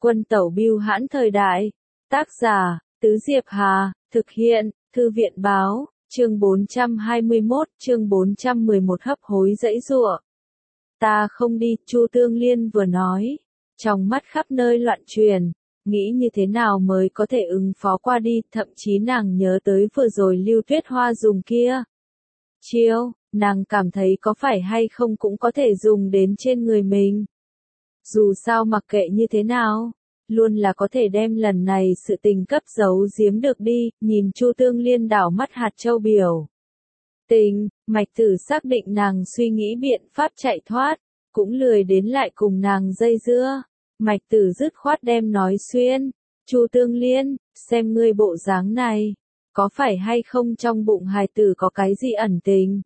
Quân tẩu bưu hãn thời đại. Tác giả, Tứ Diệp Hà, thực hiện, Thư viện báo, chương 421, chương 411 hấp hối giãy giụa. Ta không đi, Chu Tương Liên vừa nói, trong mắt khắp nơi loạn truyền, nghĩ như thế nào mới có thể ứng phó qua đi, thậm chí nàng nhớ tới vừa rồi Lưu Tuyết Hoa dùng kia chiêu, nàng cảm thấy có phải hay không cũng có thể dùng đến trên người mình. Dù sao mặc kệ như thế nào, luôn là có thể đem lần này sự tình cấp giấu giếm được đi, nhìn Chu Tương Liên đảo mắt hạt châu biểu. Tình, Mạch Tử xác định nàng suy nghĩ biện pháp chạy thoát, cũng lười đến lại cùng nàng dây dưa. Mạch Tử dứt khoát đem nói xuyên, Chu Tương Liên, xem ngươi bộ dáng này, có phải hay không trong bụng hài tử có cái gì ẩn tình?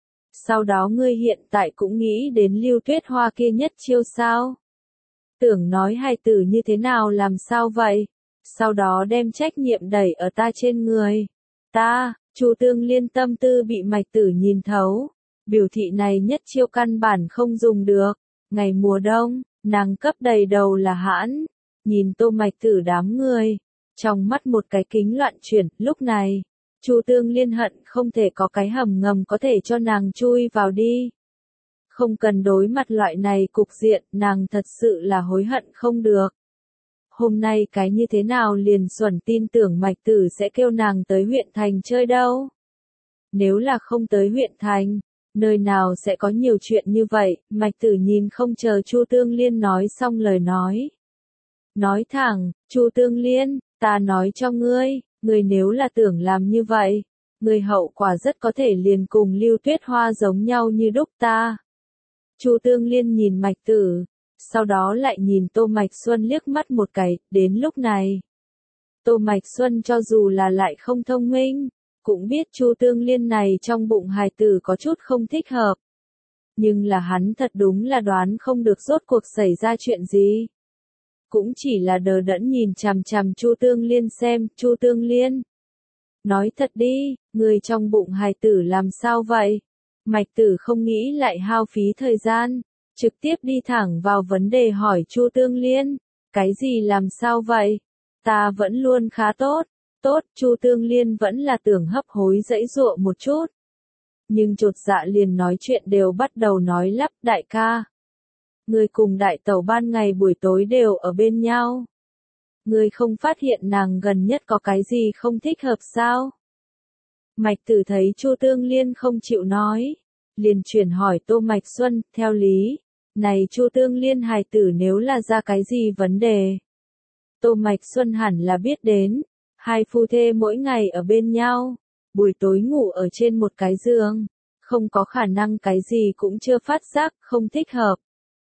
Sau đó ngươi hiện tại cũng nghĩ đến Lưu Tuyết Hoa kia nhất chiêu sao? Tưởng nói hài tử như thế nào làm sao vậy? Sau đó đem trách nhiệm đẩy ở ta trên người. Ta, Chu Tương Liên tâm tư bị Mạch Tử nhìn thấu, biểu thị này nhất chiêu căn bản không dùng được. Ngày mùa đông, nàng cấp đầy đầu là hãn, nhìn Tô Mạch Tử đám người, trong mắt một cái kính loạn chuyển, lúc này, Chu Tương Liên hận không thể có cái hầm ngầm có thể cho nàng chui vào đi. Không cần đối mặt loại này cục diện, nàng thật sự là hối hận không được. Hôm nay cái như thế nào liền xuẩn tin tưởng Mạch Tử sẽ kêu nàng tới huyện thành chơi đâu. Nếu là không tới huyện thành, nơi nào sẽ có nhiều chuyện như vậy, Mạch Tử nhìn không chờ Chu Tương Liên nói xong lời nói. Nói thẳng, Chu Tương Liên, ta nói cho ngươi, ngươi nếu là tưởng làm như vậy, ngươi hậu quả rất có thể liền cùng Lưu Tuyết Hoa giống nhau như đúc ta. Chu Tương Liên nhìn Mạch Tử, sau đó lại nhìn Tô Mạch Xuân liếc mắt một cái, đến lúc này. Tô Mạch Xuân cho dù là lại không thông minh, cũng biết Chu Tương Liên này trong bụng hài tử có chút không thích hợp. Nhưng là hắn thật đúng là đoán không được rốt cuộc xảy ra chuyện gì. Cũng chỉ là đờ đẫn nhìn chằm chằm Chu Tương Liên xem, Chu Tương Liên. Nói thật đi, người trong bụng hài tử làm sao vậy? Mạch Tử không nghĩ lại hao phí thời gian, trực tiếp đi thẳng vào vấn đề hỏi Chu Tương Liên, cái gì làm sao vậy? Ta vẫn luôn khá tốt, tốt, Chu Tương Liên vẫn là tưởng hấp hối giãy giụa một chút. Nhưng chột dạ liền nói chuyện đều bắt đầu nói lắp, đại ca. Người cùng đại tẩu ban ngày buổi tối đều ở bên nhau. Người không phát hiện nàng gần nhất có cái gì không thích hợp sao? Mạch Tử thấy Chu Tương Liên không chịu nói, liền chuyển hỏi Tô Mạch Xuân, theo lý, này Chu Tương Liên hài tử nếu là ra cái gì vấn đề. Tô Mạch Xuân hẳn là biết đến, hai phu thê mỗi ngày ở bên nhau, buổi tối ngủ ở trên một cái giường, không có khả năng cái gì cũng chưa phát giác, không thích hợp.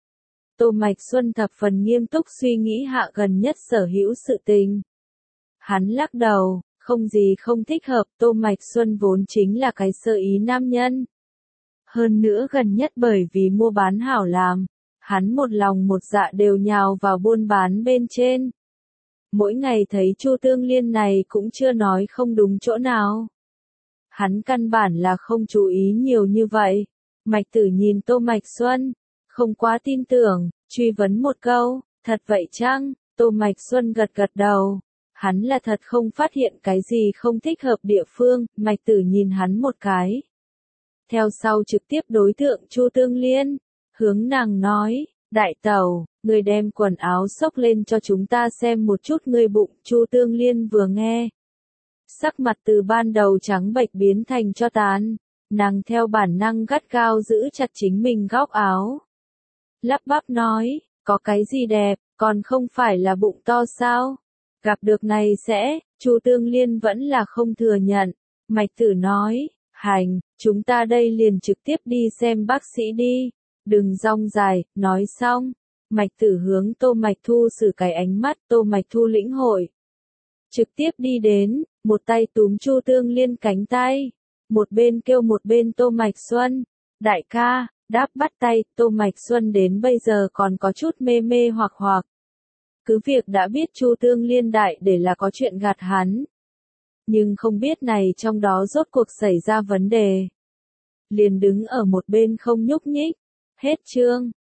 Tô Mạch Xuân thập phần nghiêm túc suy nghĩ hạ gần nhất sở hữu sự tình. Hắn lắc đầu, không gì không thích hợp, Tô Mạch Xuân vốn chính là cái sơ ý nam nhân. Hơn nữa gần nhất bởi vì mua bán hảo làm, hắn một lòng một dạ đều nhào vào buôn bán bên trên. Mỗi ngày thấy Chu Tương Liên này cũng chưa nói không đúng chỗ nào. Hắn căn bản là không chú ý nhiều như vậy. Mạch Tử nhìn Tô Mạch Xuân, không quá tin tưởng, truy vấn một câu, thật vậy chăng? Tô Mạch Xuân gật gật đầu. Hắn là thật không phát hiện cái gì không thích hợp địa phương, Mạch Tử nhìn hắn một cái. Theo sau trực tiếp đối tượng Chu Tương Liên, hướng nàng nói, đại tẩu, người đem quần áo xốc lên cho chúng ta xem một chút ngươi bụng. Chu Tương Liên vừa nghe, sắc mặt từ ban đầu trắng bệch biến thành cho tàn, nàng theo bản năng gắt gao giữ chặt chính mình góc áo. Lắp bắp nói, có cái gì đẹp, còn không phải là bụng to sao? Gặp được này sẽ, Chu Tương Liên vẫn là không thừa nhận. Mạch Tử nói, hành, chúng ta đây liền trực tiếp đi xem bác sĩ đi, đừng rong dài. Nói xong, Mạch Tử hướng Tô Mạch Thu sử cái ánh mắt, Tô Mạch Thu lĩnh hội. Trực tiếp đi đến, một tay túm Chu Tương Liên cánh tay, một bên kêu một bên Tô Mạch Xuân, đại ca, đáp bắt tay. Tô Mạch Xuân đến bây giờ còn có chút mê mê hoặc hoặc. Cứ việc đã biết Chu Tương Liên đại để là có chuyện gạt hắn. Nhưng không biết này trong đó rốt cuộc xảy ra vấn đề. Liền đứng ở một bên không nhúc nhích. Hết chương.